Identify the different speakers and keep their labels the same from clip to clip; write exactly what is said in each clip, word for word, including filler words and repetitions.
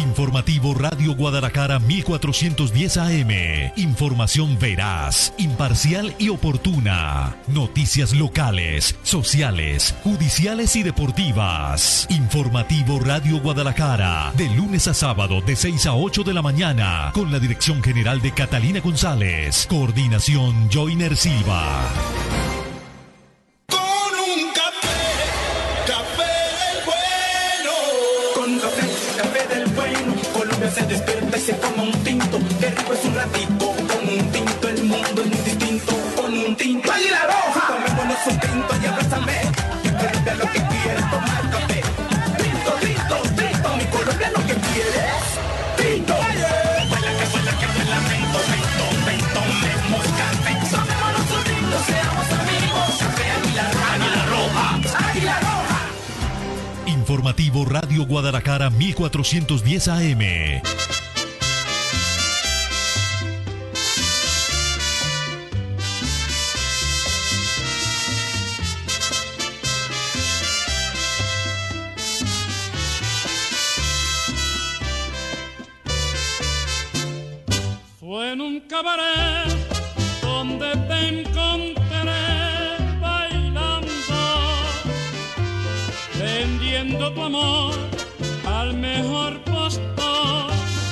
Speaker 1: Informativo Radio Guadalajara mil cuatrocientos diez A M. Información veraz, imparcial y oportuna. Noticias locales, sociales, judiciales y deportivas. Informativo Radio Guadalajara, de lunes a sábado de seis a ocho de la mañana, con la dirección general de Catalina González. Coordinación Joiner Silva.
Speaker 2: Se despierta y se toma un tinto, que rico es un ratico, con un tinto el mundo es muy distinto, con un tinto. ¡Águila Roja! Tomémonos un tinto y abrázame, que Colombia lo que quiere es tomar café. Tinto, tinto, tinto, mi Colombia lo que quiere es tinto. Baila que baila que baila, tinto, tinto, tinto, memos café. Tomémonos un tinto, seamos amigos, café Águila Roja, Águila Roja, Águila Roja.
Speaker 1: Informativo Radio Guadalajara mil cuatrocientos diez A M.
Speaker 3: Fue en un cabaret donde te encontré bailando, vendiendo tu amor al mejor postor,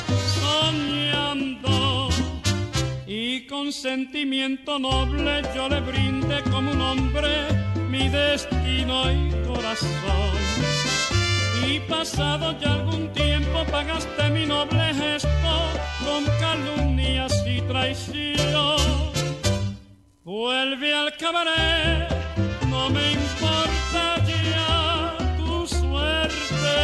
Speaker 3: soñando, y con sentimiento noble yo le brindé como un hombre mi destino y corazón. Y pasado ya algún tiempo pagaste mi noble gesto con calumnias y traición. Vuelve al cabaret, no me importa ya tu suerte,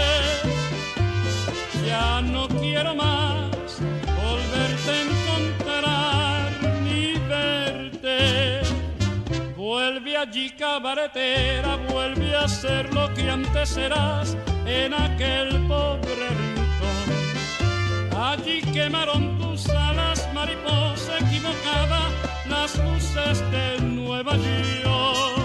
Speaker 3: ya no quiero más volverte a encontrar ni verte. Vuelve allí cabaretera, vuelve a ser lo que antes eras en aquel pobre rincón. Allí quemaron tus alas, mariposa equivocada, las luces de Nueva York.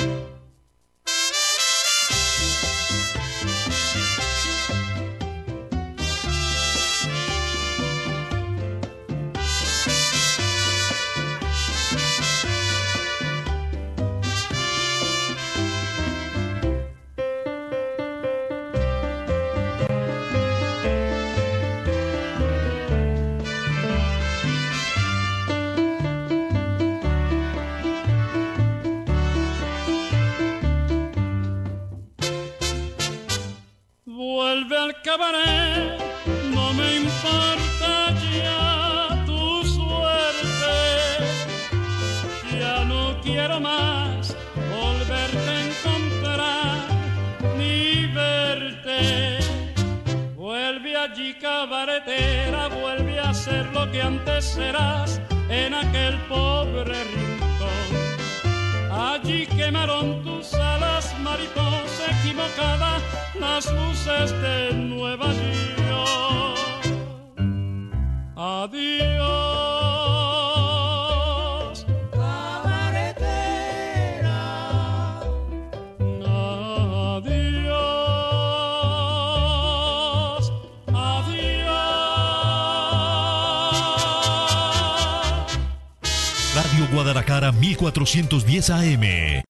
Speaker 3: Vuelve al cabaret, no me importa ya tu suerte, ya no quiero más volverte a encontrar ni verte. Vuelve allí cabaretera, vuelve a ser lo que antes eras en aquel pobre rincón. Allí quemaron tus alas, mariposa equivocada, las luces de Nueva York. Adiós,
Speaker 2: cabaretera.
Speaker 3: Adiós, adiós.
Speaker 1: Radio Guadalajara mil cuatrocientos diez A M.